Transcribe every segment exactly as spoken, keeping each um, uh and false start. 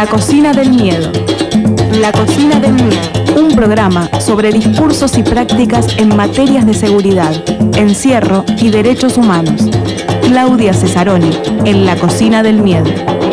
La cocina del miedo. La cocina del miedo. Un programa sobre discursos y prácticas en materias de seguridad, encierro y derechos humanos. Claudia Cesaroni, en La cocina del miedo.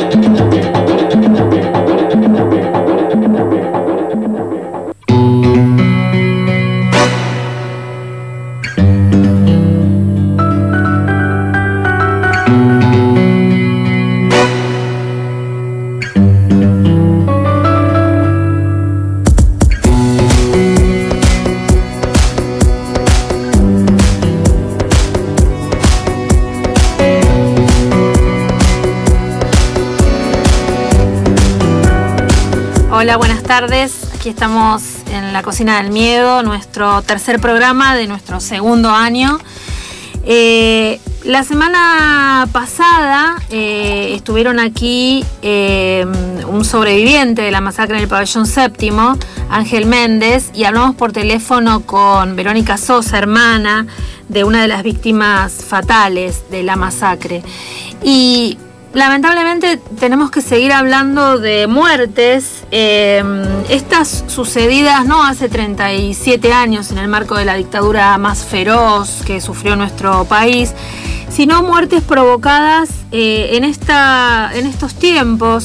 Hola, buenas tardes. Aquí estamos en La cocina del miedo, nuestro tercer programa de nuestro segundo año. Eh, la semana pasada eh, estuvieron aquí eh, un sobreviviente de la masacre en el pabellón séptimo, Ángel Méndez, y hablamos por teléfono con Verónica Sosa, hermana de una de las víctimas fatales de la masacre. Y lamentablemente tenemos que seguir hablando de muertes, eh, estas sucedidas no hace treinta y siete años en el marco de la dictadura más feroz que sufrió nuestro país, sino muertes provocadas eh, en, esta, en estos tiempos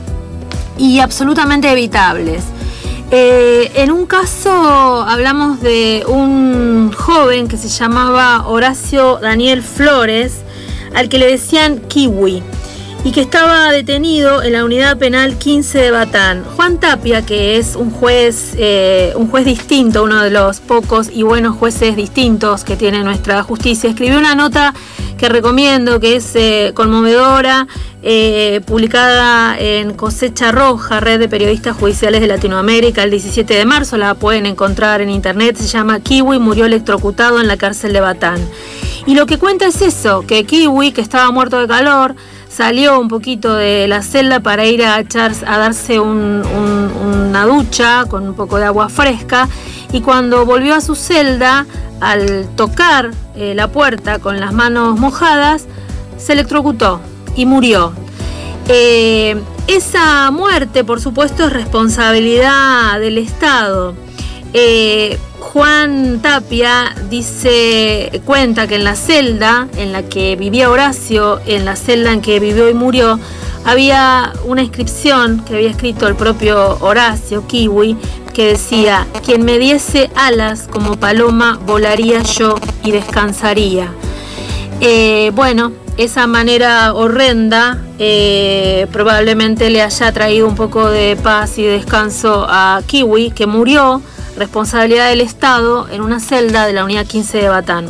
y absolutamente evitables. Eh, en un caso hablamos de un joven que se llamaba Horacio Daniel Flores, al que le decían Kiwi, y que estaba detenido en la unidad penal quince de Batán. Juan Tapia, que es un juez, eh, un juez distinto, uno de los pocos y buenos jueces distintos que tiene nuestra justicia, escribió una nota que recomiendo, que es eh, conmovedora, eh, publicada en Cosecha Roja, Red de Periodistas Judiciales de Latinoamérica, el diecisiete de marzo, la pueden encontrar en internet, se llama Kiwi murió electrocutado en la cárcel de Batán. Y lo que cuenta es eso, que Kiwi, que estaba muerto de calor, salió un poquito de la celda para ir a, echar, a darse un, un, una ducha con un poco de agua fresca, y cuando volvió a su celda, al tocar eh, la puerta con las manos mojadas, se electrocutó y murió. Eh, esa muerte, por supuesto, es responsabilidad del Estado. Eh, Juan Tapia dice, cuenta que en la celda en la que vivía Horacio, en la celda en que vivió y murió, había una inscripción que había escrito el propio Horacio, Kiwi, que decía: quien me diese alas como paloma volaría yo y descansaría. Eh, bueno, esa manera horrenda eh, probablemente le haya traído un poco de paz y descanso a Kiwi, que murió, responsabilidad del Estado, en una celda de la unidad quince de Batán.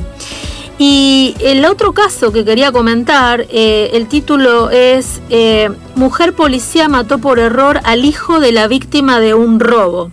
Y el otro caso que quería comentar, eh, el título es eh, Mujer policía mató por error al hijo de la víctima de un robo.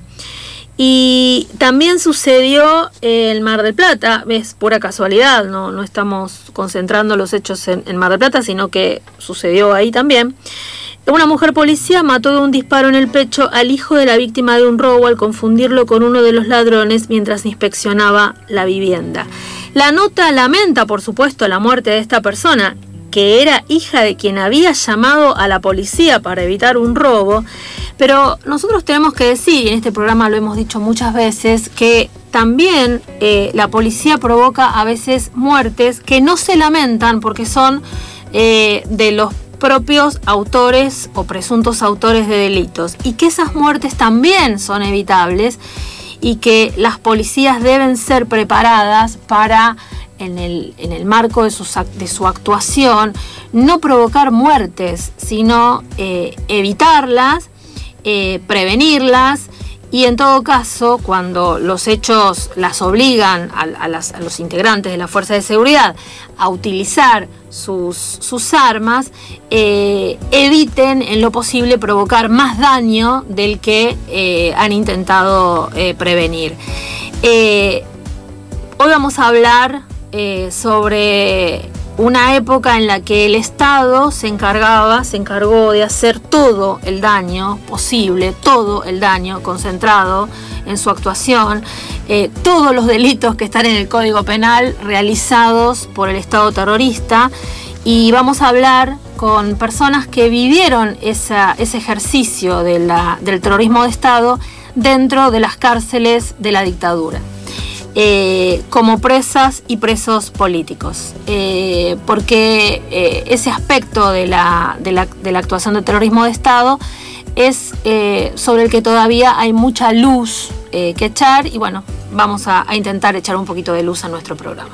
Y también sucedió en Mar del Plata, es pura casualidad, no, no estamos concentrando los hechos en, en Mar del Plata, sino que sucedió ahí también. Una mujer policía mató de un disparo en el pecho al hijo de la víctima de un robo al confundirlo con uno de los ladrones mientras inspeccionaba la vivienda. La nota lamenta, por supuesto, la muerte de esta persona, que era hija de quien había llamado a la policía para evitar un robo, pero nosotros tenemos que decir, y en este programa lo hemos dicho muchas veces, que también eh, la policía provoca a veces muertes que no se lamentan porque son eh, de los propios autores o presuntos autores de delitos, y que esas muertes también son evitables y que las policías deben ser preparadas para, en el, en el marco de, sus, de su actuación, no provocar muertes, sino eh, evitarlas, eh, prevenirlas, y en todo caso, cuando los hechos las obligan a, a, las, a los integrantes de la fuerza de seguridad a utilizar sus, sus armas, eh, eviten en lo posible provocar más daño del que eh, han intentado eh, prevenir. Eh, hoy vamos a hablar eh, sobre una época en la que el Estado se encargaba, se encargó de hacer todo el daño posible, todo el daño concentrado en su actuación, eh, todos los delitos que están en el Código Penal realizados por el Estado terrorista, y vamos a hablar con personas que vivieron esa, ese ejercicio de la, del terrorismo de Estado dentro de las cárceles de la dictadura, eh, como presas y presos políticos, eh, porque eh, ese aspecto de la, de, la, de la actuación de terrorismo de Estado es eh, sobre el que todavía hay mucha luz eh, que echar, y bueno, vamos a, a intentar echar un poquito de luz a nuestro programa.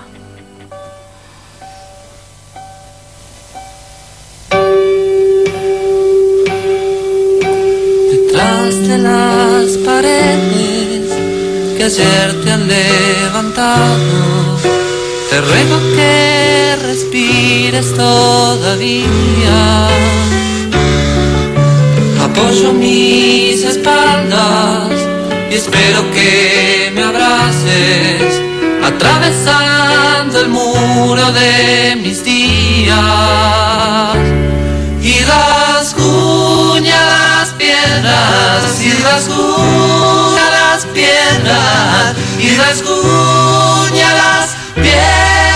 Detrás de las paredes que ayer te han levantado, te ruego que respires todavía. Apoyo mis espaldas y espero que me abraces, atravesando el muro de mis días. Y rasguña las piedras, y rasguña las piedras, y rasguña las piedras.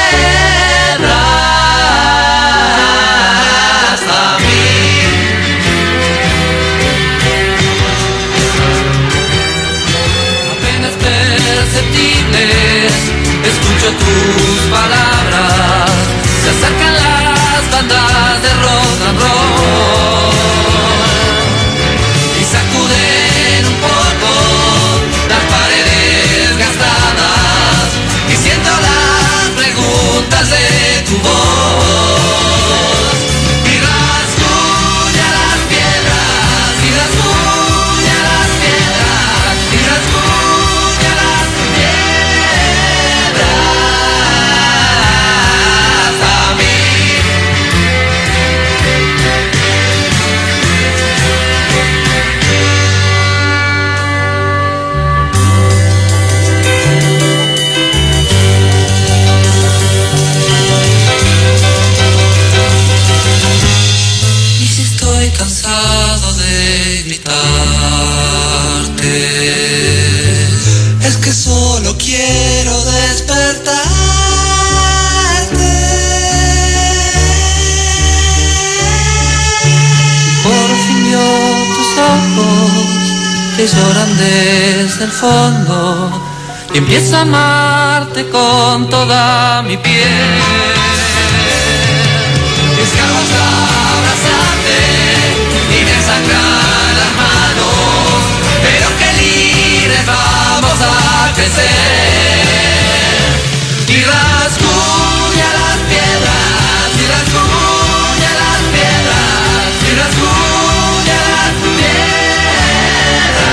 A mí. Apenas perceptibles, escucho tus palabras, se acercan las bandas de rock and roll y sacuden un poco las paredes gastadas, diciendo las preguntas de tu voz. Y rasguña las piedras, y rasguña las piedras, y rasguña las piedras. A mí. Y si estoy cansado de gritarte, es que solo quiero despertarte. Por fin vio tus ojos que lloran desde el fondo y empiezo a amarte con toda mi piel. Descargo hasta abrazarte y me sangran las manos, pero que libres vamos a crecer. Y rasguña las piedras, y rasguña las piedras, y rasguña las piedras.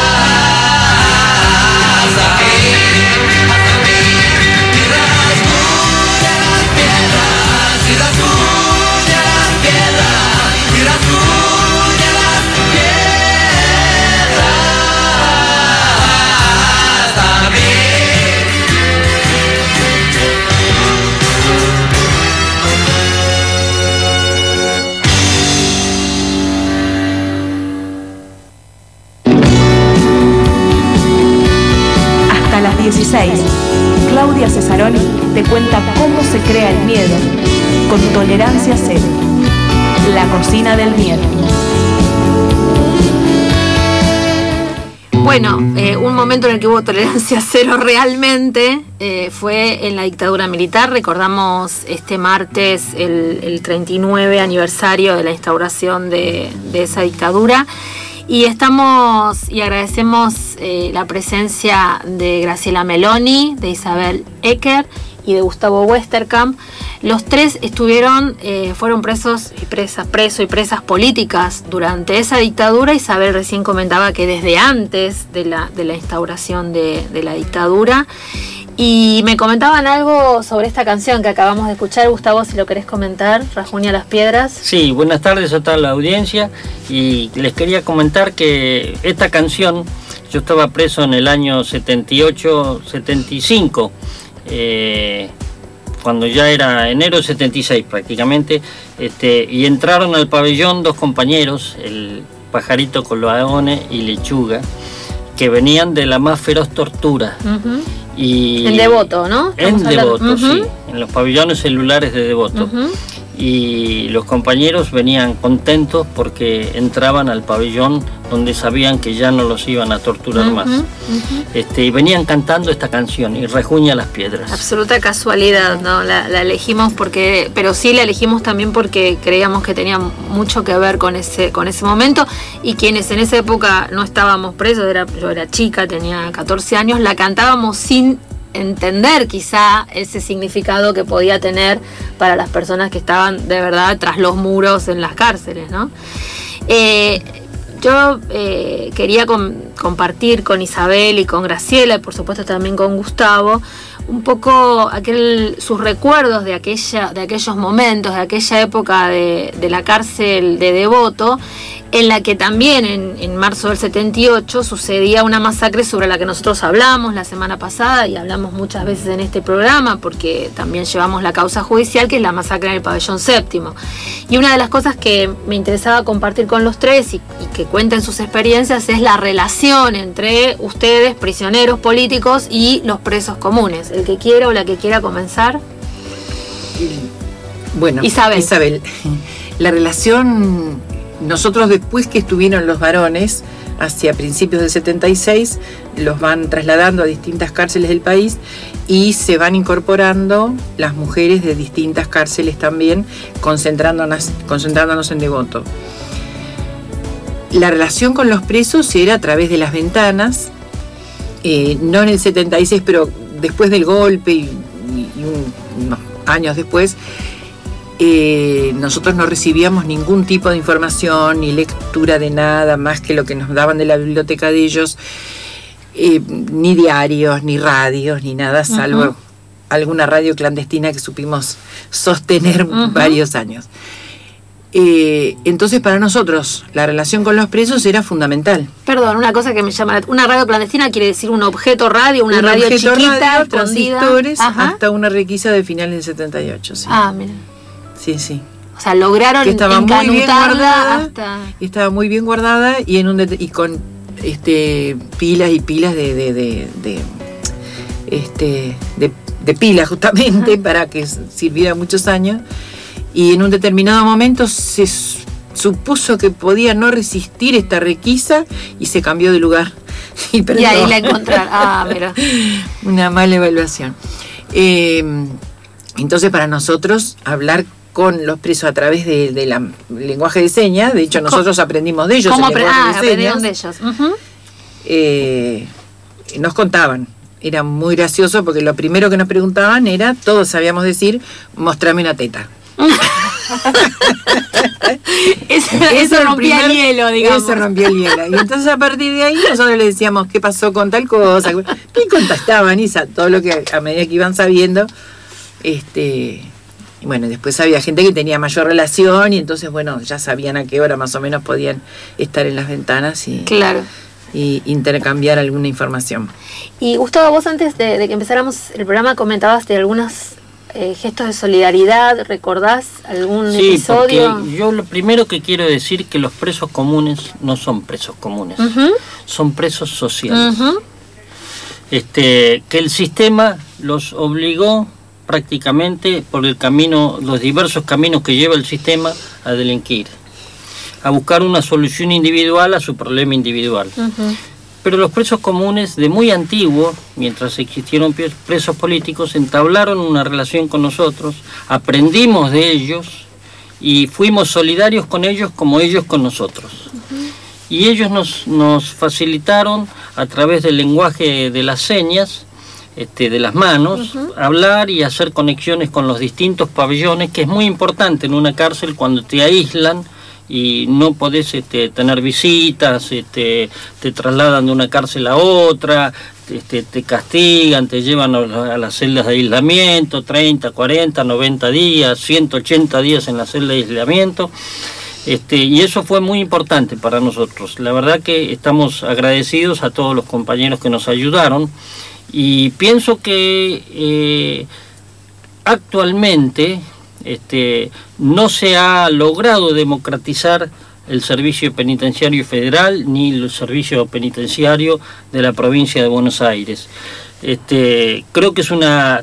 Hasta mí, hasta mí. Y rasguña las piedras, y rasguña las piedras, y rasguña las piedras. Hasta mí. Hasta las dieciséis, Claudia Cesaroni te cuenta cómo se crea el miedo con Tolerancia Cero. La cocina del miedo. Bueno, eh, un momento en el que hubo tolerancia cero realmente eh, fue en la dictadura militar. Recordamos este martes el, el treinta y nueve aniversario de la instauración de, de esa dictadura. Y estamos y agradecemos eh, la presencia de Graciela Meloni, de Isabel Ecker y de Gustavo Westerkamp. Los tres estuvieron, eh, fueron presos y presas, presos y presas políticas durante esa dictadura. Isabel recién comentaba que desde antes de la, de la instauración de, de la dictadura. Y me comentaban algo sobre esta canción que acabamos de escuchar. Gustavo, si lo querés comentar, Rasguña las piedras. Sí, buenas tardes a toda la audiencia. Y les quería comentar que esta canción, yo estaba preso en el año setenta y ocho, setenta y cinco, eh, cuando ya era enero setenta y seis prácticamente, este, y entraron al pabellón dos compañeros, el Pajarito Colodone y Lechuga, que venían de la más feroz tortura. Uh-huh. Y en Devoto, ¿no? En Devoto, uh-huh. Sí, en los pabellones celulares de Devoto. Uh-huh. y los compañeros venían contentos porque entraban al pabellón donde sabían que ya no los iban a torturar uh-huh, más. Uh-huh. Este, y venían cantando esta canción, Y rejuña las piedras. Absoluta casualidad, ¿no? La, la elegimos porque, pero sí la elegimos también porque creíamos que tenía mucho que ver con ese, con ese momento, y quienes en esa época no estábamos presos, era, yo era chica, tenía catorce años, la cantábamos sin entender quizá ese significado que podía tener para las personas que estaban de verdad tras los muros en las cárceles, ¿no? Eh, yo eh, quería com- compartir con Isabel y con Graciela, y por supuesto también con Gustavo, un poco aquel, sus recuerdos de, aquella, de aquellos momentos, de aquella época de, de la cárcel de Devoto, en la que también en, en marzo del setenta y ocho sucedía una masacre sobre la que nosotros hablamos la semana pasada y hablamos muchas veces en este programa porque también llevamos la causa judicial, que es la masacre en el pabellón séptimo. Y una de las cosas que me interesaba compartir con los tres y, y que cuenten sus experiencias es la relación entre ustedes, prisioneros políticos, y los presos comunes. El que quiera o la que quiera comenzar. Bueno, Isabel. Isabel, la relación... Nosotros, después que estuvieron los varones, hacia principios del setenta y seis, los van trasladando a distintas cárceles del país y se van incorporando las mujeres de distintas cárceles también, concentrándonos, concentrándonos en Devoto. La relación con los presos era a través de las ventanas, eh, no en el setenta y seis, pero después del golpe y, y, y un, unos años después. Eh, nosotros no recibíamos ningún tipo de información ni lectura de nada más que lo que nos daban de la biblioteca de ellos, eh, ni diarios, ni radios, ni nada, salvo uh-huh. alguna radio clandestina que supimos sostener uh-huh. varios años. Eh, entonces para nosotros la relación con los presos era fundamental. Perdón, una cosa que me llama, una radio clandestina quiere decir un objeto radio, una un radio objeto chiquita, radio, transistores, hasta una requisa de finales del setenta y ocho. Sí. Ah, mira. Sí, sí. O sea, lograron que estaba muy bien guardada, hasta... estaba muy bien guardada y en un det- y con este pilas y pilas de de, de, de este de, de pilas justamente uh-huh. para que sirviera muchos años, y en un determinado momento se supuso que podía no resistir esta requisa y se cambió de lugar y, y ahí la encontraron. Ah, mira. Una mala evaluación. Eh, entonces para nosotros hablar con los presos a través del de la lenguaje de señas, de hecho nosotros aprendimos de ellos ¿Cómo el lenguaje ah, de aprendieron de ellos? Uh-huh. eh, nos contaban, era muy gracioso porque lo primero que nos preguntaban era, todos sabíamos decir, mostrame una teta. eso, eso rompía el hielo, digamos. Eso rompía el hielo. Y entonces a partir de ahí nosotros les decíamos qué pasó con tal cosa, y contestaban y todo lo que a medida que iban sabiendo, este... Y bueno, después había gente que tenía mayor relación y entonces, bueno, ya sabían a qué hora más o menos podían estar en las ventanas y, claro. y intercambiar alguna información. Y Gustavo, vos antes de, de que empezáramos el programa comentabas de algunos eh, gestos de solidaridad. ¿Recordás algún sí, episodio? Porque yo lo primero que quiero decir que los presos comunes no son presos comunes, uh-huh. son presos sociales. Uh-huh. Este, que el sistema los obligó prácticamente por el camino, los diversos caminos que lleva el sistema a delinquir, a buscar una solución individual a su problema individual. Uh-huh. Pero los presos comunes de muy antiguo, mientras existieron presos políticos, entablaron una relación con nosotros, aprendimos de ellos y fuimos solidarios con ellos como ellos con nosotros. Uh-huh. Y ellos nos, nos facilitaron a través del lenguaje de las señas, Este, de las manos, uh-huh. hablar y hacer conexiones con los distintos pabellones, que es muy importante en una cárcel cuando te aíslan y no podés este, tener visitas, este, te trasladan de una cárcel a otra, este, te castigan, te llevan a, a las celdas de aislamiento, treinta, cuarenta, noventa días, ciento ochenta días en la celda de aislamiento. Este, y eso fue muy importante para nosotros. La verdad que estamos agradecidos a todos los compañeros que nos ayudaron. Y pienso que eh, actualmente este, no se ha logrado democratizar el servicio penitenciario federal ni el servicio penitenciario de la provincia de Buenos Aires. Este, creo que es una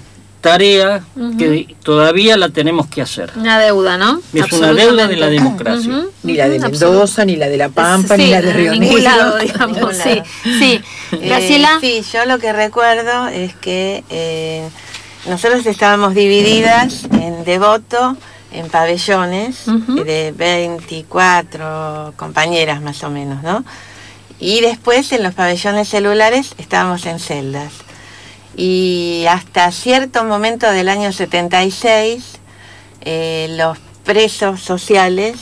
tarea Ujú. que todavía la tenemos que hacer. Una deuda, ¿no? Es una deuda de la democracia. Ujú. Ni la de Ujú, Mendoza, ni la de La Pampa, sí, ni la de en Río ningún Negro. lado, digamos. ningún Sí, lado. sí. Eh, Graciela. sí, yo lo que recuerdo es que eh, nosotros estábamos divididas en Devoto, en pabellones, Ujú. de veinticuatro compañeras más o menos, ¿no? Y después en los pabellones celulares estábamos en celdas. Y hasta cierto momento del año setenta y seis, eh, los presos sociales,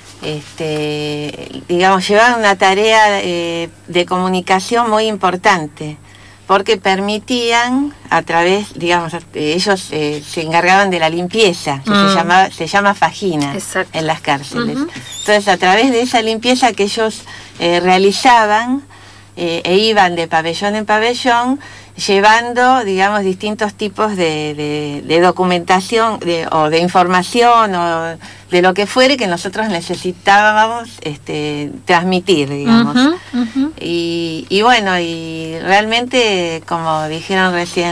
este, digamos, llevaban una tarea eh, de comunicación muy importante, porque permitían a través, digamos, ellos eh, se encargaban de la limpieza, que Mm. se llama, se llama fajina Exacto. en las cárceles. Ujú. Entonces, a través de esa limpieza que ellos eh, realizaban eh, e iban de pabellón en pabellón, llevando, digamos, distintos tipos de, de- de documentación de- o de información o de lo que fuere que nosotros necesitábamos este, transmitir, digamos. Ujú, ujú. Y, y bueno, y realmente, como dijeron recién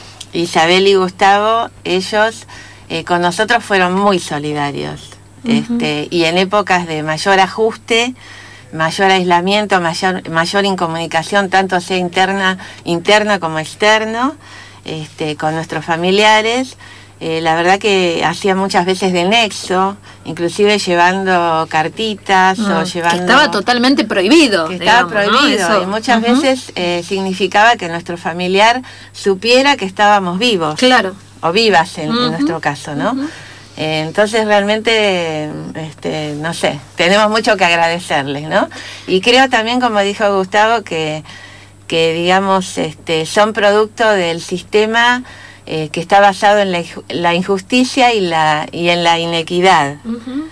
Isabel y Gustavo, ellos eh, con nosotros fueron muy solidarios. Ujú. este, y en épocas de mayor ajuste, mayor aislamiento, mayor, mayor incomunicación, tanto sea interna, interna como externo, este, con nuestros familiares. Eh, la verdad que hacía muchas veces de nexo, inclusive llevando cartitas Mm, o que llevando... estaba totalmente prohibido. que estaba digamos, ¿no? prohibido, Eso. y muchas Ujú. veces eh, significaba que nuestro familiar supiera que estábamos vivos, Claro. o vivas en, en Ujú, nuestro caso, ¿no? ujú. Eh, entonces realmente, este, no sé, tenemos mucho que agradecerles, ¿no? Y creo también, como dijo Gustavo, que, que digamos, este, son producto del sistema eh, que está basado en la, inju- la injusticia y, la, y en la inequidad. Ujú.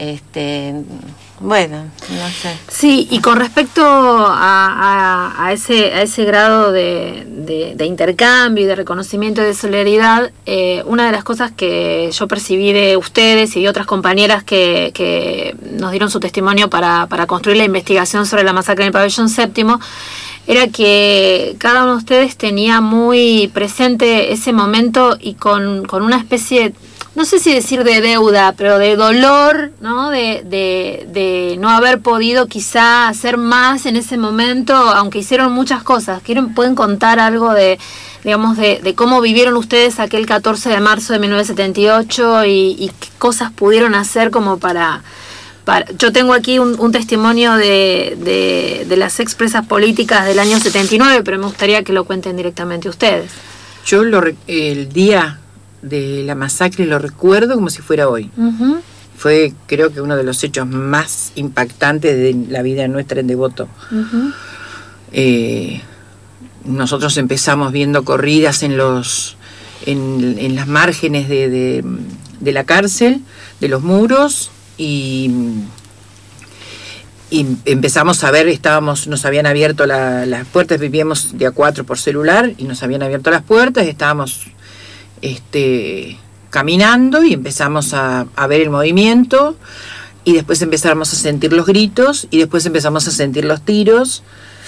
Este, bueno, no sé. Sí, y con respecto a, a- a ese, a ese grado de, de- de intercambio y de reconocimiento y de solidaridad, eh, una de las cosas que yo percibí de ustedes y de otras compañeras que, que nos dieron su testimonio para, para construir la investigación sobre la masacre en el pabellón séptimo, era que cada uno de ustedes tenía muy presente ese momento y con, con una especie de, no sé si decir de deuda, pero de dolor, ¿no? De, de, de no haber podido quizá hacer más en ese momento, aunque hicieron muchas cosas. ¿Quieren, pueden contar algo de, digamos, de, de cómo vivieron ustedes aquel catorce de marzo de mil novecientos setenta y ocho y, y qué cosas pudieron hacer como para... para yo tengo aquí un, un testimonio de, de, de las expresas políticas del año setenta y nueve, pero me gustaría que lo cuenten directamente ustedes. Yo lo, re- el día de la masacre lo recuerdo como si fuera hoy. Uh-huh. Fue, creo que, uno de los hechos más impactantes de la vida nuestra en Devoto. Uh-huh. Eh, nosotros empezamos viendo corridas en los en, en las márgenes de, de, de la cárcel, de los muros, y, y empezamos a ver, estábamos, nos habían abierto la, las puertas, vivíamos de a cuatro por celular, y nos habían abierto las puertas, estábamos este, caminando y empezamos a, a ver el movimiento, y después empezamos a sentir los gritos, y después empezamos a sentir los tiros,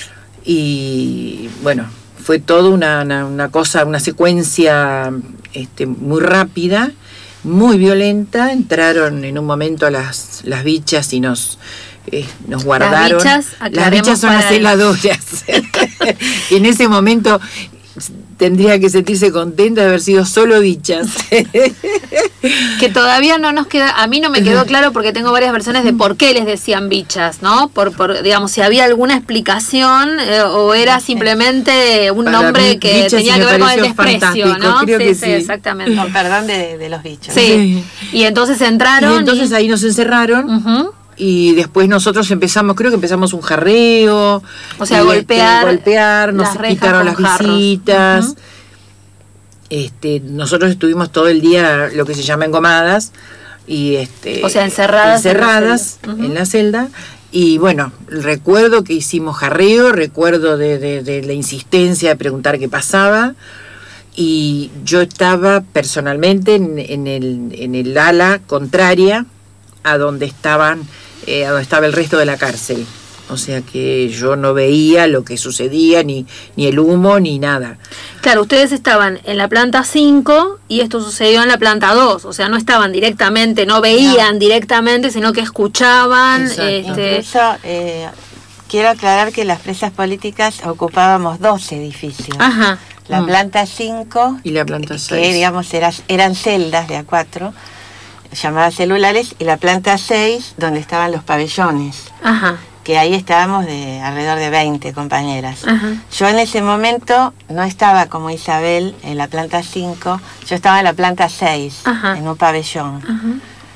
y bueno, fue todo una, una, una cosa, una secuencia este, muy rápida, muy violenta. Entraron en un momento las, las bichas y nos, eh, nos guardaron. Las bichas, las bichas son las para el- celadoras. Y en ese momento tendría que sentirse contenta de haber sido solo bichas. Que todavía no nos queda, a mí no me quedó claro porque tengo varias versiones de por qué les decían bichas, ¿no? Por, por digamos, si había alguna explicación eh, o era simplemente un Para nombre mí, que bichas tenía sí que me ver con el pareció desprecio, fantástico, ¿no? creo Sí, que sí, sí. exactamente. Con perdón de, de los bichos. Sí. Y entonces entraron. Y entonces y- ahí nos encerraron. Ujú. Y después nosotros empezamos, creo que empezamos un jarreo. O sea, y, golpear este, golpear, nos las rejas quitaron las con jarros. visitas. Ujú. Este, nosotros estuvimos todo el día lo que se llama engomadas. Y este, O sea, encerradas en la encerradas celda. Ujú. en la celda. Y bueno, recuerdo que hicimos jarreo, recuerdo de, de, de la insistencia de preguntar qué pasaba. Y yo estaba personalmente en, en, el, en el ala contraria a donde estaban, eh, a donde estaba el resto de la cárcel. O sea que yo no veía lo que sucedía, ni, ni el humo, ni nada. Claro, ustedes estaban en la planta cinco y esto sucedió en la planta dos, o sea, no estaban directamente, no veían no. directamente, sino que escuchaban. Este... Incluso eh, quiero aclarar que las presas políticas ocupábamos dos edificios. Ajá. La mm. planta cinco y la planta seis. Que digamos era, eran celdas de A cuatro, llamadas celulares, y la planta seis, donde estaban los pabellones. Ajá. Que ahí estábamos de alrededor de veinte compañeras. Ajá. Yo en ese momento no estaba como Isabel en la planta cinco, yo estaba en la planta seis, Ajá. en un pabellón. Ajá.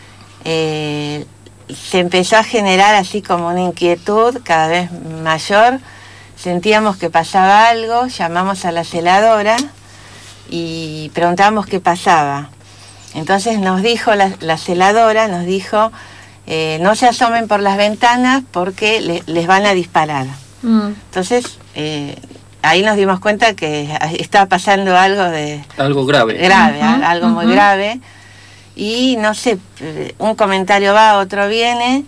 Eh, se empezó a generar así como una inquietud cada vez mayor, sentíamos que pasaba algo, llamamos a la celadora y preguntábamos qué pasaba. Entonces nos dijo la, la celadora, nos dijo... Eh, no se asomen por las ventanas porque le, les van a disparar. Mm. Entonces, eh, ahí nos dimos cuenta que estaba pasando algo de... Algo grave. Grave, uh-huh, algo uh-huh. muy grave. Y no sé, un comentario va, otro viene,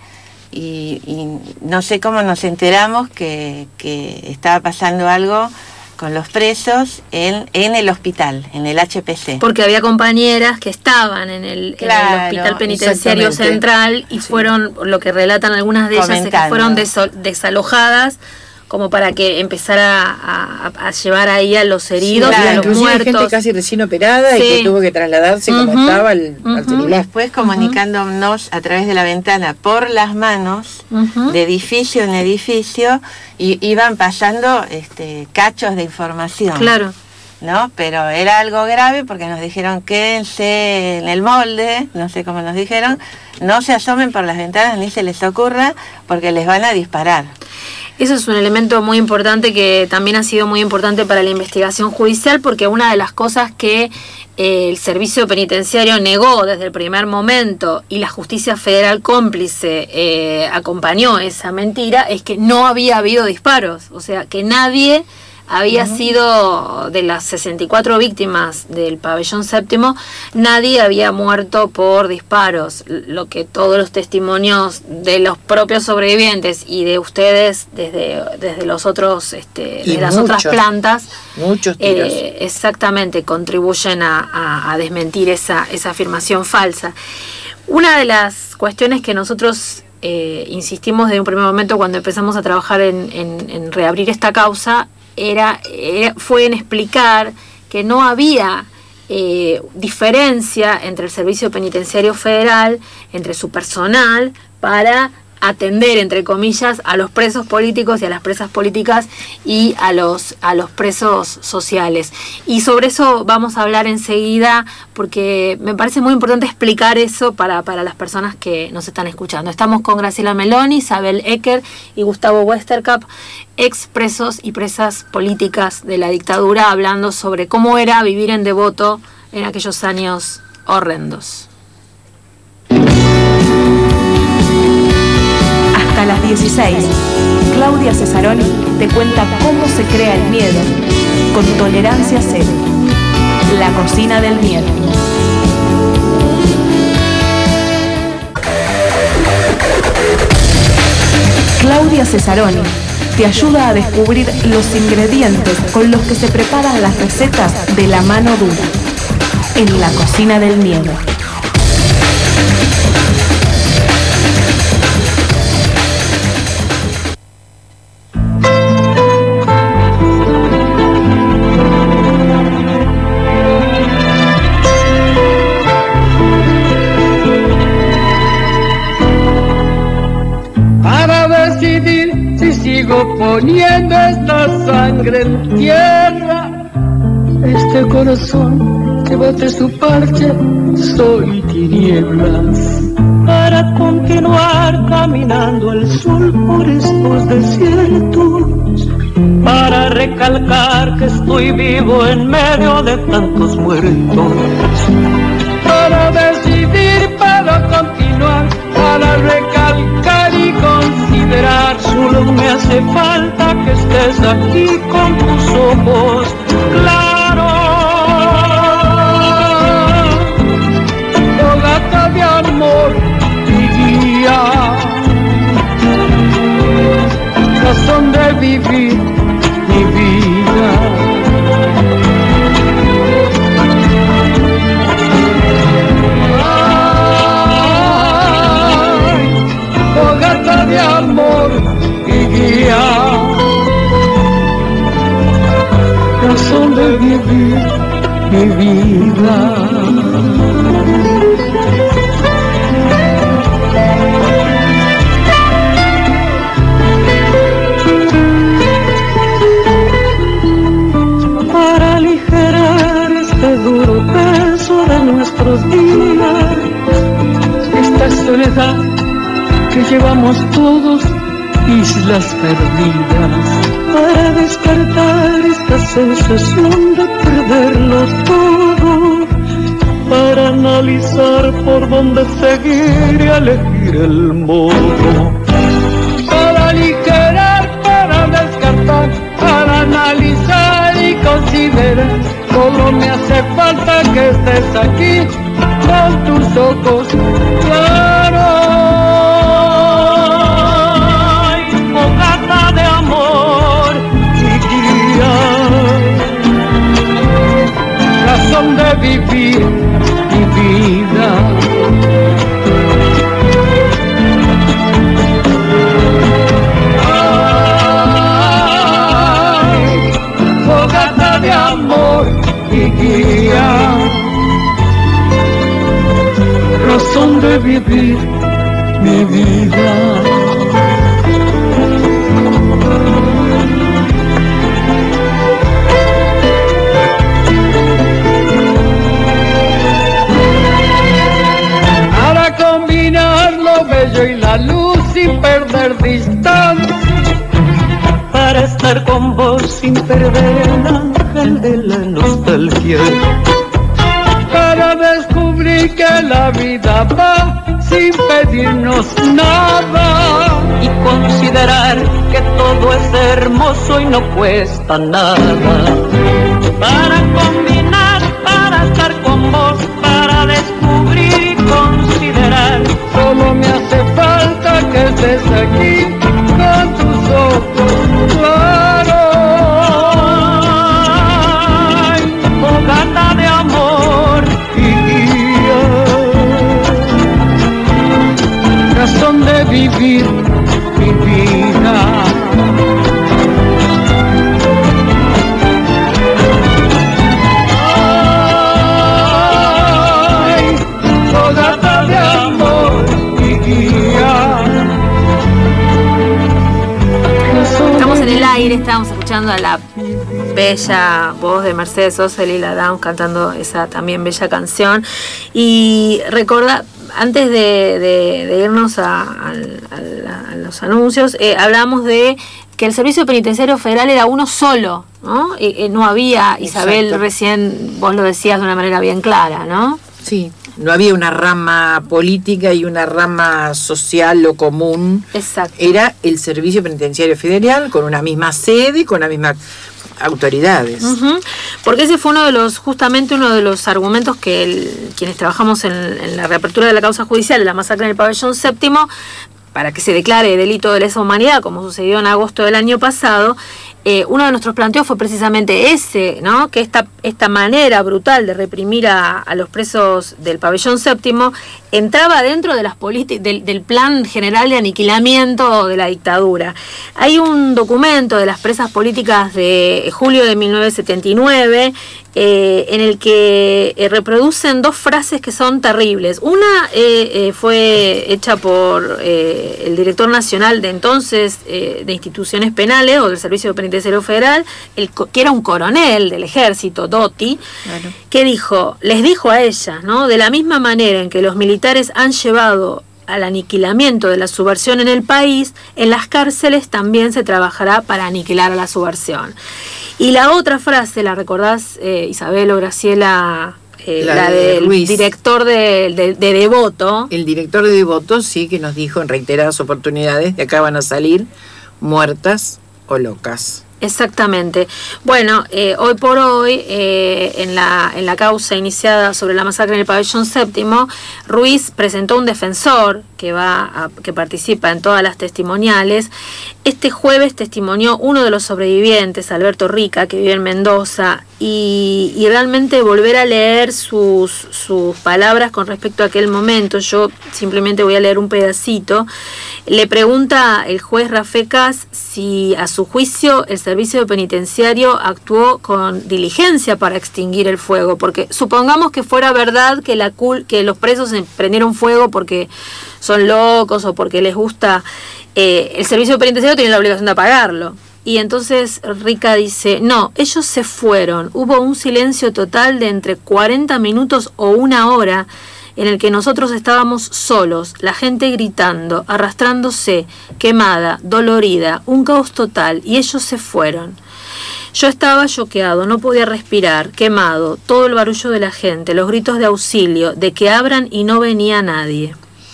y, y no sé cómo nos enteramos que, que estaba pasando algo con los presos en, en el hospital, en el H P C. Porque había compañeras que estaban en el, claro, en el hospital penitenciario central y sí. fueron, lo que relatan algunas de ellas, es que fueron deso- desalojadas como para que empezara a, a, a llevar ahí a los heridos, sí, claro, y a los muertos. Gente casi recién operada sí. y que tuvo que trasladarse uh-huh. como estaba al, uh-huh. al celular. Después comunicándonos uh-huh. a través de la ventana por las manos, uh-huh. de edificio en edificio, y iban pasando este, cachos de información. Claro. ¿No? Pero era algo grave porque nos dijeron quédense en el molde, no sé cómo nos dijeron, no se asomen por las ventanas ni se les ocurra porque les van a disparar. Eso es un elemento muy importante que también ha sido muy importante para la investigación judicial, porque una de las cosas que eh, el servicio penitenciario negó desde el primer momento y la justicia federal cómplice eh, acompañó esa mentira es que no había habido disparos, o sea, que nadie había uh-huh. sido, de las sesenta y cuatro víctimas del pabellón séptimo, nadie había muerto por disparos, lo que todos los testimonios de los propios sobrevivientes y de ustedes desde, desde los otros, este, de las muchos, otras plantas, muchos tiros. Eh, exactamente, contribuyen a, a, a desmentir esa, esa afirmación falsa. Una de las cuestiones que nosotros eh, insistimos desde un primer momento cuando empezamos a trabajar en, en, en reabrir esta causa Era, era, fue en explicar que no había eh, diferencia entre el Servicio Penitenciario Federal, entre su personal, para atender, entre comillas, a los presos políticos y a las presas políticas y a los, a los presos sociales. Y sobre eso vamos a hablar enseguida, porque me parece muy importante explicar eso para, para las personas que nos están escuchando. Estamos con Graciela Meloni, Isabel Ecker y Gustavo Westerkamp, ex presos y presas políticas de la dictadura, hablando sobre cómo era vivir en Devoto en aquellos años horrendos. A las dieciséis, Claudia Cesaroni te cuenta cómo se crea el miedo con Tolerancia Cero, la cocina del miedo. Claudia Cesaroni te ayuda a descubrir los ingredientes con los que se preparan las recetas de la mano dura en la cocina del miedo. Sigo poniendo esta sangre en tierra, este corazón que bate su parche, soy tinieblas. Para continuar caminando al sol por estos desiertos, para recalcar que estoy vivo en medio de tantos muertos, para decidir, para continuar, para recalcar y considerar. Solo me hace falta que estés aquí con tus ojos claros. Fogata de amor, mi guía, razón de vivir mi vida. mi vida. Para aligerar este duro peso de nuestros días, esta soledad que llevamos todos, islas perdidas, para despertar esta sensación de perderlo todo, para analizar por dónde seguir y elegir el modo, para aligerar, para descartar, para analizar y considerar. Solo me hace falta que estés aquí con tus ojos claros. Fogata de amor y guía, razón de vivir mi vida. Ay, fogata de amor y guía, razón de vivir mi vida. Para combinar lo bello y la luz sin perder distancia, para estar con vos sin perder el ángel de la nostalgia, para descubrir que la vida va sin pedirnos nada y considerar que todo es hermoso y no cuesta nada, para combinar, para estar con vos, para descubrir y considerar. Solo me hace falta que estés aquí con tus ojos claros. Ay, fogata de amor y guía, razón de vivir mi vida. Ay, fogata de amor y guía. Estamos en el aire, estamos escuchando a la bella voz de Mercedes Sosa y Lila Downs cantando esa también bella canción. Y recuerda, antes de, de, de irnos a, a, a, a los anuncios, eh, hablamos de que el Servicio Penitenciario Federal era uno solo, ¿no? Y, y no había, Isabel, Exacto. Recién vos lo decías de una manera bien clara, ¿no? Sí, no había una rama política y una rama social o común. Exacto. Era el Servicio Penitenciario Federal con una misma sede, con las mismas autoridades. Uh-huh. Porque ese fue uno de los, justamente uno de los argumentos que el, quienes trabajamos en, en la reapertura de la causa judicial de la masacre en el pabellón séptimo, para que se declare delito de lesa humanidad, como sucedió en agosto del año pasado, eh, uno de nuestros planteos fue precisamente ese, ¿no? Que esta, esta manera brutal de reprimir a, a los presos del pabellón séptimo entraba dentro de las políticas del, del plan general de aniquilamiento de la dictadura. Hay un documento de las presas políticas de julio de mil novecientos setenta y nueve eh, en el que eh, reproducen dos frases que son terribles. Una eh, eh, fue hecha por eh, el director nacional de entonces eh, de instituciones penales o del Servicio Penitenciario Federal, el, que era un coronel del ejército, Dotti, claro, que dijo, les dijo a ella, ¿no? De la misma manera en que los militares han llevado al aniquilamiento de la subversión en el país, en las cárceles también se trabajará para aniquilar a la subversión. Y la otra frase, ¿la recordás, eh, Isabel o Graciela? Eh, la, la del de director de, de, de Devoto. El director de Devoto, sí, que nos dijo en reiteradas oportunidades, de acá van a salir muertas o locas. Exactamente. Bueno, eh, hoy por hoy, eh, en, la, en la causa iniciada sobre la masacre en el pabellón séptimo, Ruiz presentó un defensor que, va a, que participa en todas las testimoniales. Este jueves testimonió uno de los sobrevivientes, Alberto Rica, que vive en Mendoza, y, y realmente volver a leer sus, sus palabras con respecto a aquel momento. Yo simplemente voy a leer un pedacito. Le pregunta el juez Rafecas si a su juicio el servicio penitenciario actuó con diligencia para extinguir el fuego, porque supongamos que fuera verdad que, la cul- que los presos se prendieron fuego porque son locos o porque les gusta, eh, el servicio penitenciario tiene la obligación de apagarlo. Y entonces Rica dice, no, ellos se fueron, hubo un silencio total de entre cuarenta minutos o una hora en el que nosotros estábamos solos, la gente gritando, arrastrándose, quemada, dolorida, un caos total, y ellos se fueron. Yo estaba choqueado, no podía respirar, quemado, todo el barullo de la gente, los gritos de auxilio, de que abran y no venía nadie.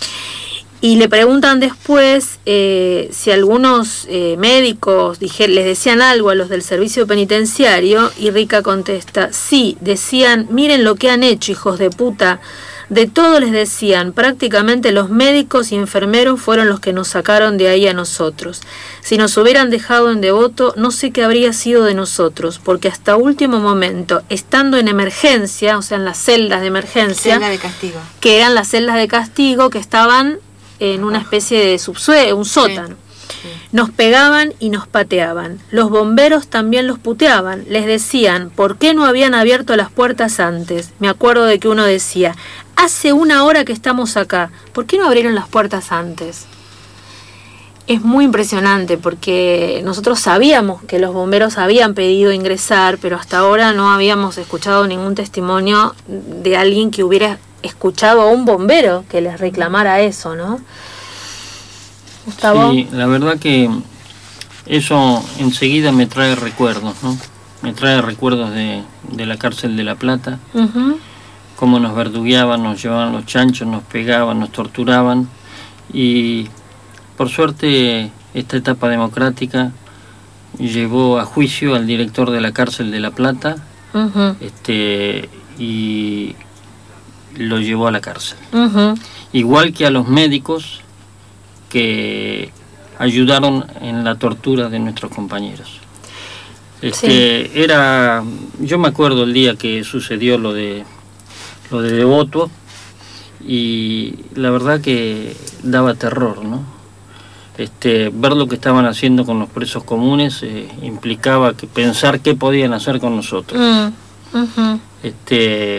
Y le preguntan después eh, si algunos eh, médicos dije, les decían algo a los del servicio penitenciario, y Rica contesta, sí, decían, miren lo que han hecho, hijos de puta. De todo les decían, prácticamente los médicos y enfermeros fueron los que nos sacaron de ahí a nosotros. Si nos hubieran dejado en Devoto, no sé qué habría sido de nosotros, porque hasta último momento, estando en emergencia, o sea, en las celdas de emergencia, celda de castigo, que eran las celdas de castigo que estaban en una especie de subsuelo, un sótano. Sí. Sí. Nos pegaban y nos pateaban. Los bomberos también los puteaban. Les decían, ¿por qué no habían abierto las puertas antes? Me acuerdo de que uno decía, hace una hora que estamos acá, ¿por qué no abrieron las puertas antes? Es muy impresionante porque nosotros sabíamos que los bomberos habían pedido ingresar, pero hasta ahora no habíamos escuchado ningún testimonio de alguien que hubiera escuchado a un bombero que les reclamara eso, ¿no? Gustavo. Sí, la verdad que eso enseguida me trae recuerdos, ¿no? Me trae recuerdos de, de la cárcel de La Plata, uh-huh. Cómo nos verdugueaban, nos llevaban los chanchos, nos pegaban, nos torturaban, y por suerte esta etapa democrática llevó a juicio al director de la cárcel de La Plata, uh-huh. este y lo llevó a la cárcel. Uh-huh. Igual que a los médicos que ayudaron en la tortura de nuestros compañeros. Este, sí. Era, yo me acuerdo el día que sucedió lo de lo de Devoto, y la verdad que daba terror, ¿no? Este, ver lo que estaban haciendo con los presos comunes eh, implicaba que pensar qué podían hacer con nosotros. Mm. Uh-huh. Este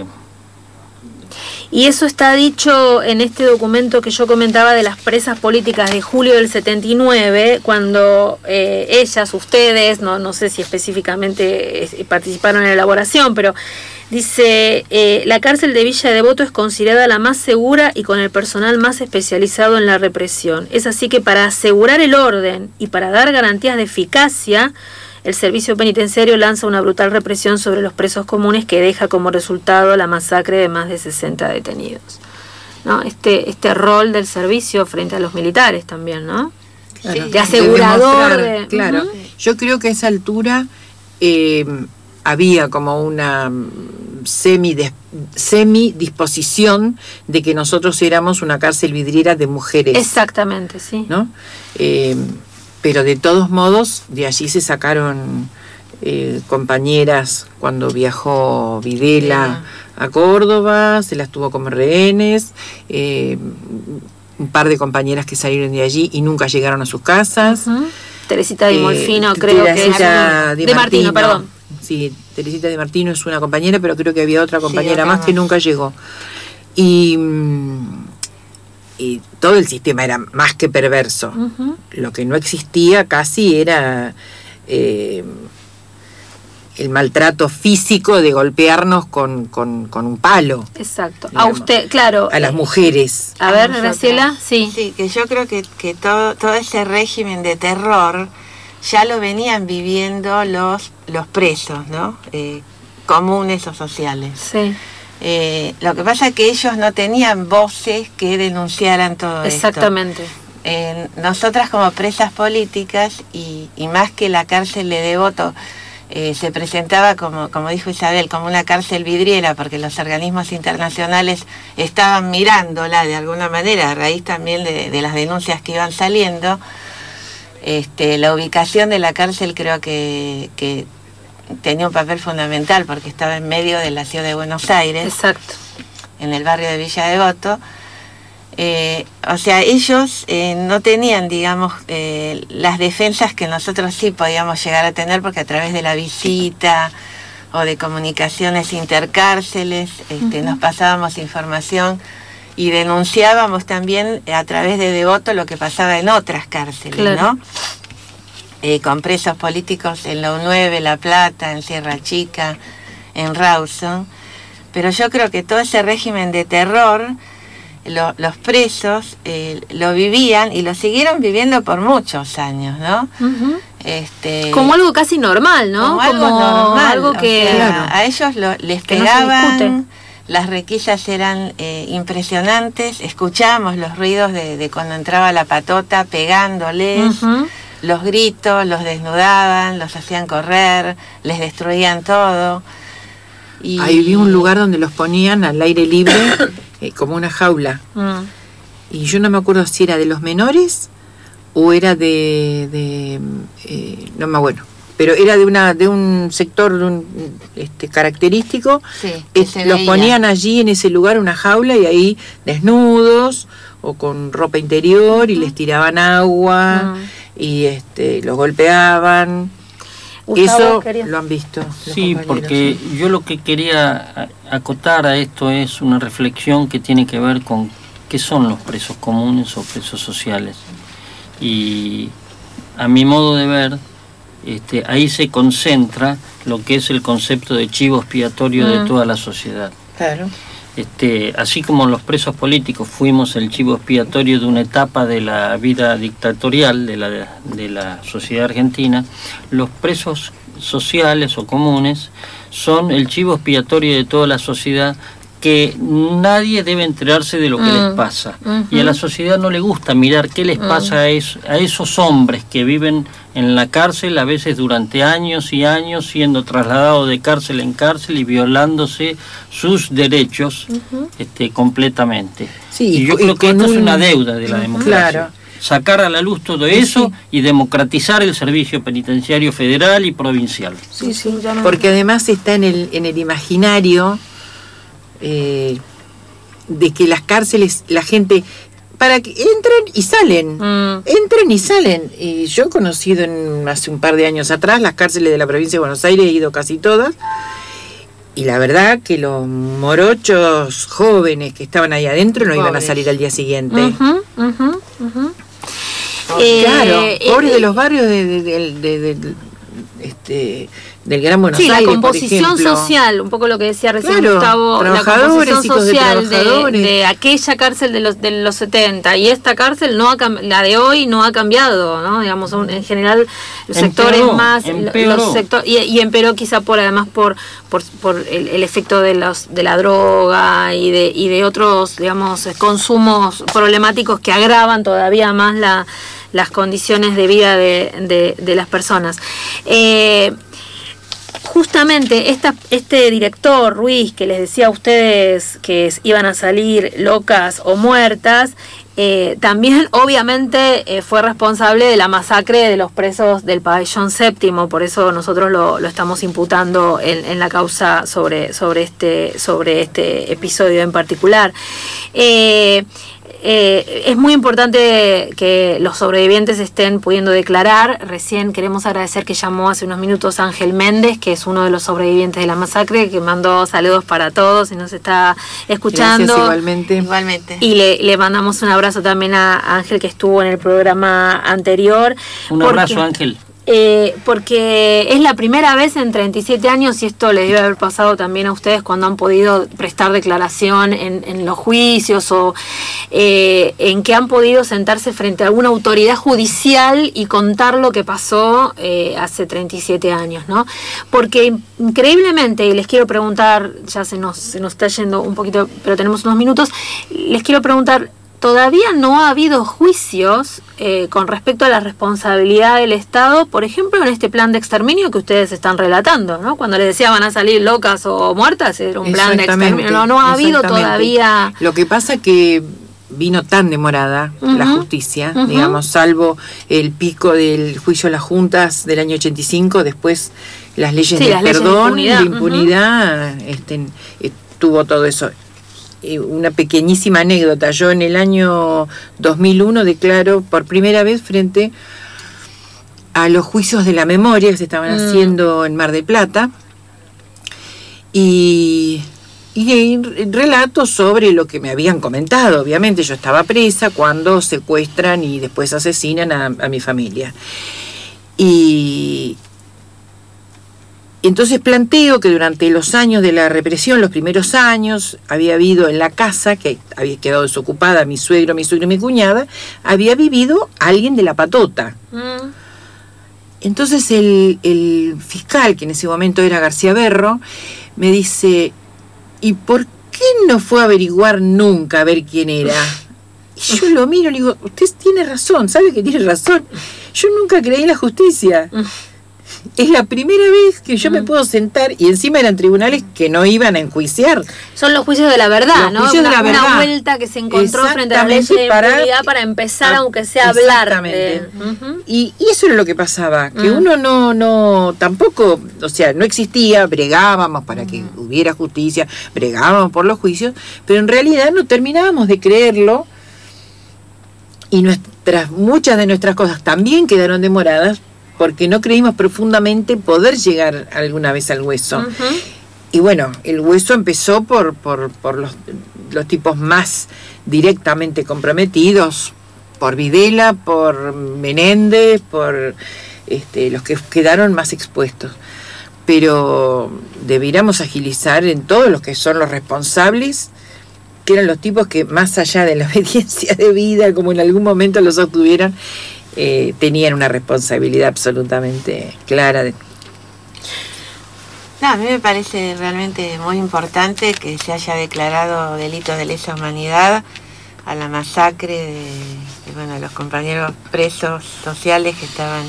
Y eso está dicho en este documento que yo comentaba de las presas políticas de julio del setenta y nueve, cuando eh, ellas, ustedes, no, no sé si específicamente eh, participaron en la elaboración, pero dice, eh, la cárcel de Villa de Devoto es considerada la más segura y con el personal más especializado en la represión. Es así que para asegurar el orden y para dar garantías de eficacia, el servicio penitenciario lanza una brutal represión sobre los presos comunes que deja como resultado la masacre de más de sesenta detenidos, ¿no? Este, este rol del servicio frente a los militares también, ¿no? Claro. De asegurador. De de, claro. Uh-huh. Yo creo que a esa altura eh, había como una semi, de, semi disposición de que nosotros éramos una cárcel vidriera de mujeres. Exactamente, sí. ¿No? Eh, Pero de todos modos, de allí se sacaron eh, compañeras cuando viajó Videla a Córdoba, se las tuvo como rehenes, eh, un par de compañeras que salieron de allí y nunca llegaron a sus casas. Uh-huh. Teresita Di Molfino, eh, creo Teresita que es. Di de Martino, perdón. Sí, Teresita Di Martino es una compañera, pero creo que había otra compañera sí, más que nunca llegó. Y... y todo el sistema era más que perverso. Uh-huh. Lo que no existía casi era eh, el maltrato físico de golpearnos con, con, con un palo. Exacto. Digamos, a usted, claro. A las mujeres. A ver, Graciela, sí. Sí, que yo creo que, que todo, todo ese régimen de terror ya lo venían viviendo los, los presos, ¿no? Eh, comunes o sociales. Sí. Eh, lo que pasa es que ellos no tenían voces que denunciaran todo esto. Exactamente. Eh, nosotras como presas políticas y, y más que la cárcel de Devoto eh, se presentaba como, como dijo Isabel, como una cárcel vidriera, porque los organismos internacionales estaban mirándola de alguna manera a raíz también de, de las denuncias que iban saliendo. Este, la ubicación de la cárcel creo que, que tenía un papel fundamental porque estaba en medio de la ciudad de Buenos Aires. Exacto. En el barrio de Villa Devoto. Eh, o sea, ellos eh, no tenían, digamos, eh, las defensas que nosotros sí podíamos llegar a tener, porque a través de la visita o de comunicaciones intercárceles este, uh-huh. nos pasábamos información y denunciábamos también a través de Devoto lo que pasaba en otras cárceles, claro. ¿no? Eh, con presos políticos en la U nueve, La Plata, en Sierra Chica, en Rawson. Pero yo creo que todo ese régimen de terror, lo, los presos eh, lo vivían y lo siguieron viviendo por muchos años, ¿no? Uh-huh. Este, como algo casi normal, ¿no? Como algo como normal. Algo que, o sea, claro. A ellos lo, les que pegaban, no las requisas eran eh, impresionantes, escuchábamos los ruidos de, de cuando entraba la patota pegándoles, uh-huh. los gritos, los desnudaban, los hacían correr, les destruían todo. Y ahí vi un lugar donde los ponían al aire libre, eh, como una jaula. Mm. Y yo no me acuerdo si era de los menores o era de... de eh, no me acuerdo. Pero era de una de un sector de un, este, característico. Sí, es, los ponían allí en ese lugar, una jaula, y ahí desnudos o con ropa interior, y les tiraban agua, mm. y este los golpeaban. Gustavo, eso lo han visto. Sí, porque yo lo que quería acotar a esto es una reflexión que tiene que ver con qué son los presos comunes o presos sociales. Y a mi modo de ver, este, ahí se concentra lo que es el concepto de chivo expiatorio mm. de toda la sociedad. Claro. Este, así como los presos políticos fuimos el chivo expiatorio de una etapa de la vida dictatorial de la, de la sociedad argentina, los presos sociales o comunes son el chivo expiatorio de toda la sociedad, que nadie debe enterarse de lo que mm. les pasa. Uh-huh. Y a la sociedad no le gusta mirar qué les pasa mm. a, es, a esos hombres que viven en la cárcel, a veces durante años y años, siendo trasladados de cárcel en cárcel y violándose sus derechos uh-huh. este, completamente. Sí, y yo y creo que esto un... es una deuda de la democracia. Claro. Sacar a la luz todo eso sí. y democratizar el servicio penitenciario federal y provincial. Sí, sí, no... porque además está en el, en el imaginario eh, de que las cárceles, la gente... para que entren y salen, mm. entren y salen. Y yo he conocido en, hace un par de años atrás las cárceles de la provincia de Buenos Aires, he ido casi todas, y la verdad que los morochos jóvenes que estaban ahí adentro no pobres. Iban a salir al día siguiente. Uh-huh, uh-huh, uh-huh. Oh, eh, claro, eh, pobres eh, de los barrios de, de, de, de, de, de este del Gran Buenos sí, Aires, la composición social, un poco lo que decía recién claro, Gustavo, la composición social de, de, de aquella cárcel de los de los setenta y esta cárcel no ha la de hoy no ha cambiado, ¿no? Digamos, en general los empeoró, sectores más empeoró. los sectores y, y empeoró quizá por además por por, por el, el efecto de los de la droga y de y de otros, digamos, consumos problemáticos que agravan todavía más la las condiciones de vida de, de, de las personas. Eh, Justamente esta, este director Ruiz, que les decía a ustedes que iban a salir locas o muertas, eh, también obviamente eh, fue responsable de la masacre de los presos del pabellón séptimo, por eso nosotros lo, lo estamos imputando en, en la causa sobre, sobre, este, sobre este episodio en particular. Eh, Eh, es muy importante que los sobrevivientes estén pudiendo declarar. Recién queremos agradecer que llamó hace unos minutos Ángel Méndez, que es uno de los sobrevivientes de la masacre, que mandó saludos para todos y nos está escuchando. Gracias, igualmente. igualmente. Y le, le mandamos un abrazo también a Ángel, que estuvo en el programa anterior. Un porque, abrazo, Ángel. Eh, porque es la primera vez en treinta y siete años, y esto les debe haber pasado también a ustedes cuando han podido prestar declaración en, en los juicios o eh, en que han podido sentarse frente a alguna autoridad judicial y contar lo que pasó eh, hace treinta y siete años, ¿no? Porque increíblemente, y les quiero preguntar, ya se nos, se nos está yendo un poquito, pero tenemos unos minutos, les quiero preguntar, todavía no ha habido juicios eh, con respecto a la responsabilidad del Estado, por ejemplo, en este plan de exterminio que ustedes están relatando, ¿no? Cuando les decía van a salir locas o muertas, era un plan de exterminio. No, no ha habido todavía... Lo que pasa que vino tan demorada Uh-huh. la justicia, Uh-huh. digamos, salvo el pico del juicio a las juntas del año ochenta y cinco, después las leyes Sí, de las leyes de perdón, impunidad. de impunidad, este, eh, tuvo todo eso. Eh, una pequeñísima anécdota, yo en el año dos mil uno declaro por primera vez frente a los juicios de la memoria que se estaban Mm. haciendo en Mar del Plata, y, y relato sobre lo que me habían comentado. Obviamente yo estaba presa cuando secuestran y después asesinan a, a mi familia. Y entonces planteo que durante los años de la represión, los primeros años, había habido en la casa, que había quedado desocupada, mi suegro, mi suegro y mi cuñada, había vivido alguien de la patota. Mm. Entonces el, el fiscal, que en ese momento era García Berro, me dice, ¿y por qué no fue a averiguar nunca a ver quién era? Y yo lo miro y le digo, usted tiene razón, sabe que tiene razón. Yo nunca creí en la justicia. Es la primera vez que yo me puedo sentar, y encima eran tribunales que no iban a enjuiciar. Son los juicios de la verdad, Los ¿no? juicios de una, la verdad. una vuelta que se encontró frente a la ley Exactamente, de para- impunidad para empezar, Ah, aunque sea a hablar. exactamente. de- Ujú. Y, y eso era lo que pasaba, que Mm. uno no, no, tampoco, o sea, no existía, bregábamos para que hubiera justicia, bregábamos por los juicios, pero en realidad no terminábamos de creerlo, y nuestras, muchas de nuestras cosas también quedaron demoradas porque no creímos profundamente poder llegar alguna vez al hueso. Ujú. Y bueno, el hueso empezó por, por, por los, los tipos más directamente comprometidos, por Videla, por Menéndez, por este, los que quedaron más expuestos. Pero debiéramos agilizar en todos los que son los responsables, que eran los tipos que más allá de la obediencia de vida, como en algún momento los obtuvieron, eh, tenían una responsabilidad absolutamente clara de, No, a mí me parece realmente muy importante que se haya declarado delito de lesa humanidad a la masacre de, de, bueno, los compañeros presos sociales que estaban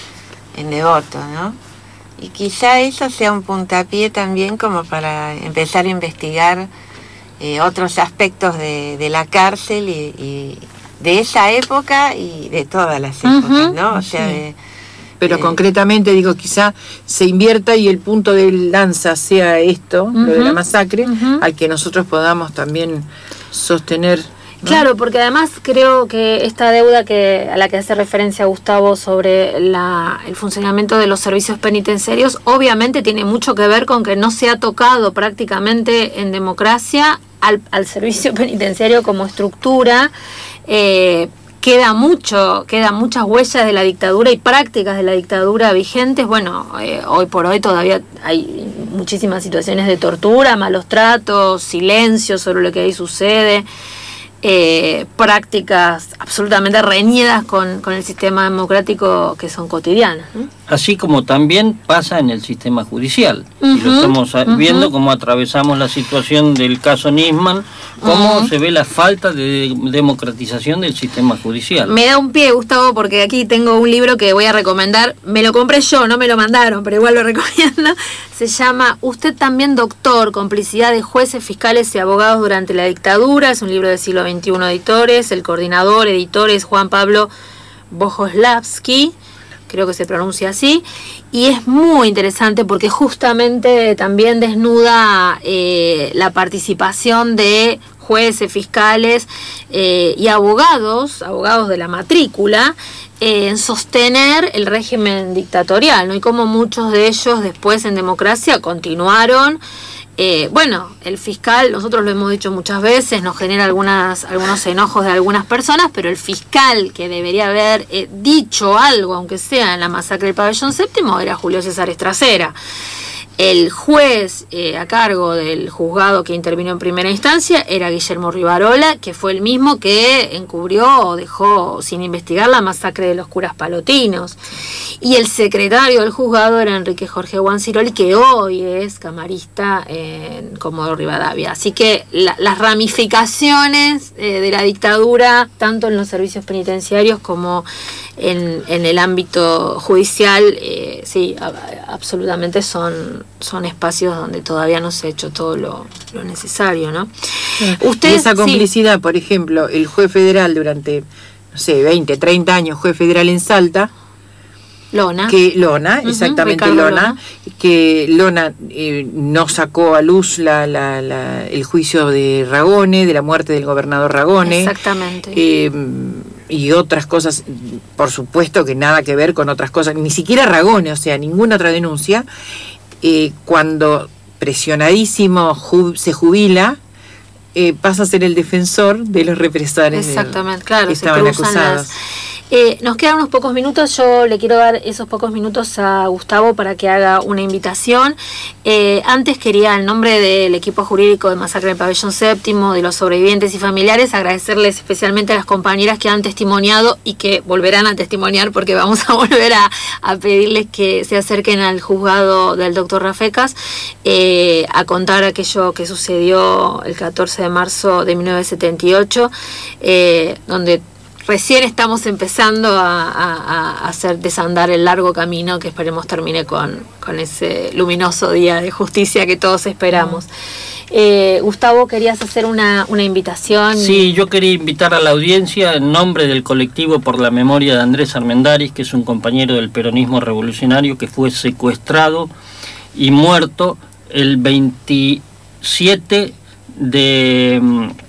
en Devoto, ¿no? Y quizá eso sea un puntapié también como para empezar a investigar eh, otros aspectos de, de la cárcel y, y de esa época y de todas las épocas, Ujú. ¿no? O sea, Sí. de, Pero Eh, concretamente, digo, quizá se invierta y el punto de lanza sea esto, lo de la Ujú, masacre, ujú. al que nosotros podamos también sostener. ¿no? Claro, porque además creo que esta deuda que a la que hace referencia Gustavo sobre la, el funcionamiento de los servicios penitenciarios, obviamente tiene mucho que ver con que no se ha tocado prácticamente en democracia al, al servicio penitenciario como estructura. Eh, queda mucho, quedan muchas huellas de la dictadura y prácticas de la dictadura vigentes. Bueno, eh, hoy por hoy todavía hay muchísimas situaciones de tortura, malos tratos, silencio sobre lo que ahí sucede. Eh, prácticas absolutamente reñidas con, con el sistema democrático que son cotidianas, ¿no? Así como también pasa en el sistema judicial. Y lo Ujú, estamos a- ujú. viendo cómo atravesamos la situación del caso Nisman, cómo Ujú. se ve la falta de democratización del sistema judicial. Me da un pie, Gustavo, porque aquí tengo un libro que voy a recomendar. Me lo compré yo, no me lo mandaron, pero igual lo recomiendo. Se llama Usted también, doctor, complicidad de jueces, fiscales y abogados durante la dictadura. Es un libro del siglo veintiuno editores. El coordinador, editor es Juan Pablo Bogoslavsky, creo que se pronuncia así, y es muy interesante porque justamente también desnuda eh, la participación de jueces, fiscales eh, y abogados, abogados de la matrícula, eh, en sostener el régimen dictatorial, ¿no? Y cómo muchos de ellos después en democracia continuaron. Eh, bueno, el fiscal, nosotros lo hemos dicho muchas veces, nos genera algunas, algunos enojos de algunas personas, pero el fiscal que debería haber eh, dicho algo, aunque sea en la masacre del Pabellón Séptimo, era Julio César Estracera. El juez eh, a cargo del juzgado que intervino en primera instancia era Guillermo Rivarola, que fue el mismo que encubrió o dejó sin investigar la masacre de los curas palotinos. y el secretario del juzgado era Enrique Jorge Guanciroli, que hoy es camarista en Comodoro Rivadavia. Así que la, las ramificaciones eh, de la dictadura, tanto en los servicios penitenciarios como en, en el ámbito judicial, eh, sí, a, absolutamente son, son espacios donde todavía no se ha hecho todo lo, lo necesario, ¿no? Sí. Usted, y esa complicidad, sí. Por ejemplo, el juez federal durante, no sé, veinte, treinta años, juez federal en Salta, Lona. Que Lona, uh-huh, exactamente Lona, Lona, que Lona eh, no sacó a luz la, la, la, el juicio de Ragone, de la muerte del gobernador Ragone. Exactamente. Eh, y otras cosas, por supuesto que nada que ver con otras cosas, ni siquiera Ragone, o sea, ninguna otra denuncia. Eh, cuando presionadísimo ju- se jubila, eh, pasa a ser el defensor de los represores. Exactamente, claro, que se estaban cruzan acusados. las... Eh, nos quedan unos pocos minutos. Yo le quiero dar esos pocos minutos a Gustavo para que haga una invitación. Eh, antes quería, en nombre del equipo jurídico de Masacre en el Pabellón Séptimo, de los sobrevivientes y familiares, agradecerles especialmente a las compañeras que han testimoniado y que volverán a testimoniar, porque vamos a volver a, a pedirles que se acerquen al juzgado del doctor Rafecas eh, a contar aquello que sucedió el catorce de marzo de mil novecientos setenta y ocho, eh, donde recién estamos empezando a, a, a hacer desandar el largo camino que esperemos termine con, con ese luminoso día de justicia que todos esperamos. Eh, Gustavo, ¿querías hacer una, una invitación? Sí, yo quería invitar a la audiencia en nombre del colectivo por la memoria de Andrés Armendáriz, que es un compañero del peronismo revolucionario que fue secuestrado y muerto el veintisiete de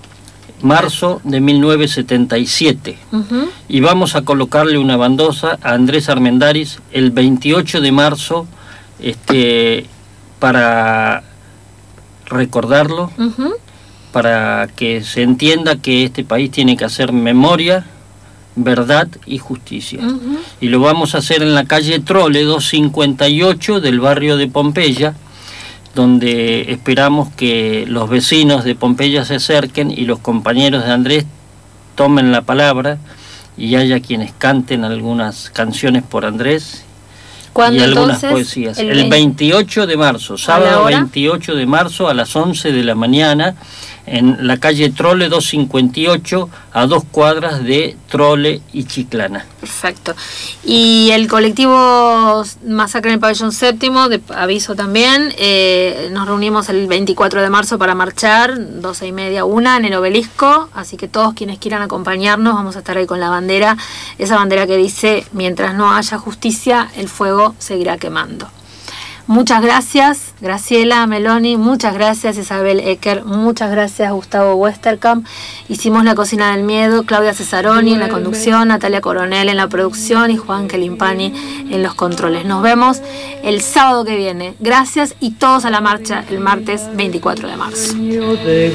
marzo de mil novecientos setenta y siete. Uh-huh. Y vamos a colocarle una baldosa a Andrés Armendáriz el veintiocho de marzo este, para recordarlo, uh-huh. para que se entienda que este país tiene que hacer memoria, verdad y justicia. Uh-huh. Y lo vamos a hacer en la calle Trole doscientos cincuenta y ocho del barrio de Pompeya, donde esperamos que los vecinos de Pompeya se acerquen y los compañeros de Andrés tomen la palabra y haya quienes canten algunas canciones por Andrés y algunas poesías. El, el veintiocho de marzo, sábado veintiocho de marzo a las once de la mañana, en la calle Trole doscientos cincuenta y ocho, a dos cuadras de Trole y Chiclana. Perfecto. Y el colectivo Masacre en el Pabellón Séptimo, de aviso también, eh, nos reunimos el veinticuatro de marzo para marchar, doce y media, una, en el obelisco, así que todos quienes quieran acompañarnos, vamos a estar ahí con la bandera, esa bandera que dice: mientras no haya justicia, el fuego seguirá quemando. Muchas gracias, Graciela Meloni, muchas gracias, Isabel Ecker, muchas gracias, Gustavo Westerkamp. Hicimos La Cocina del Miedo, Claudia Cesaroni en la conducción, Natalia Coronel en la producción y Juan Kelimpani en los controles. Nos vemos el sábado que viene. Gracias y todos a la marcha el martes veinticuatro de marzo. De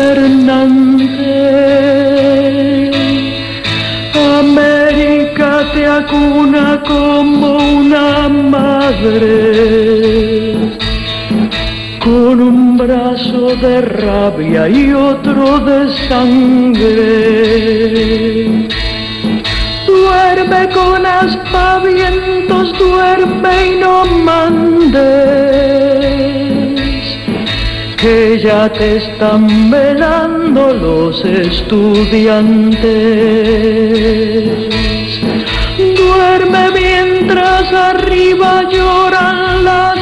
gobernante, América te acuna como una madre, con un brazo de rabia y otro de sangre. Duerme con aspavientos, duerme y no mandes, que ya te están velando los estudiantes. Duerme mientras arriba lloran las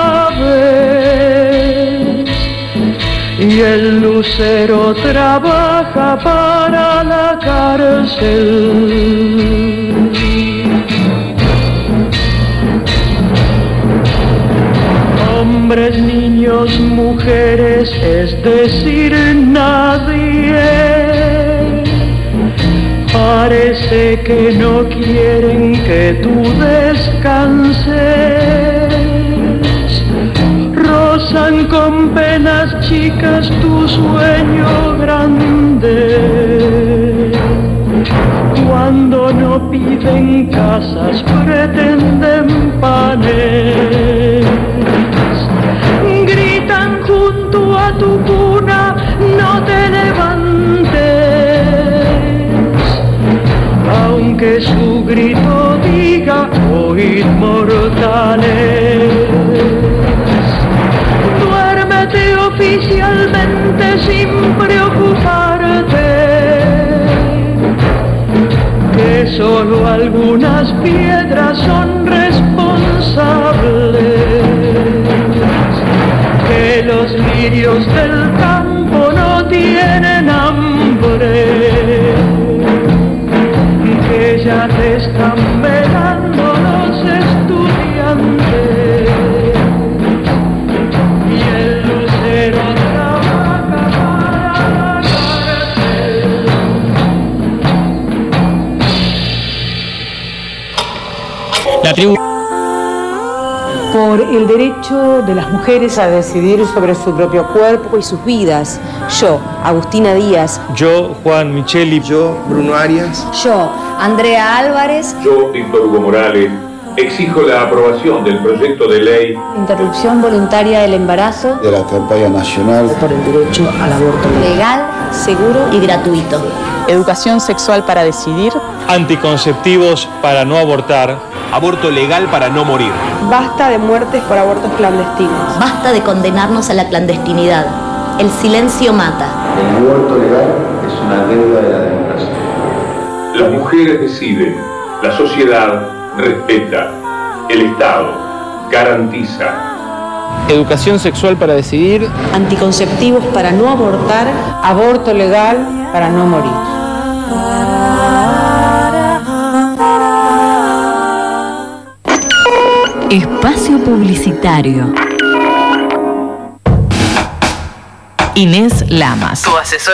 aves y el lucero trabaja para la cárcel. Hombres, niños, mujeres, es decir, nadie, parece que no quieren que tú descanses. Rozan con penas chicas tu sueño grande. Cuando no piden casas, pretenden panes. Gritan junto a tu cuna, no te levantes, aunque su grito diga hoy piedras son responsables, que los lirios del campo no tienen hambre, que ya te están velando los estudiantes y el lucero trabaja para la cárcel. La tribu. Por el derecho de las mujeres a decidir sobre su propio cuerpo y sus vidas. Yo, Agustina Díaz. Yo, Juan Micheli. Yo, Bruno Arias. Yo, Andrea Álvarez. Yo, Víctor Hugo Morales, exijo la aprobación del proyecto de ley. Interrupción voluntaria del embarazo. De la campaña nacional. Por el derecho al aborto. Legal, seguro y gratuito. Educación sexual para decidir. Anticonceptivos para no abortar. Aborto legal para no morir. Basta de muertes por abortos clandestinos. Basta de condenarnos a la clandestinidad. El silencio mata. El aborto legal es una deuda de la democracia. Las mujeres deciden, la sociedad respeta, el Estado garantiza. Educación sexual para decidir. Anticonceptivos para no abortar. Aborto legal para no morir. Espacio publicitario. Inés Lamas, tu asesor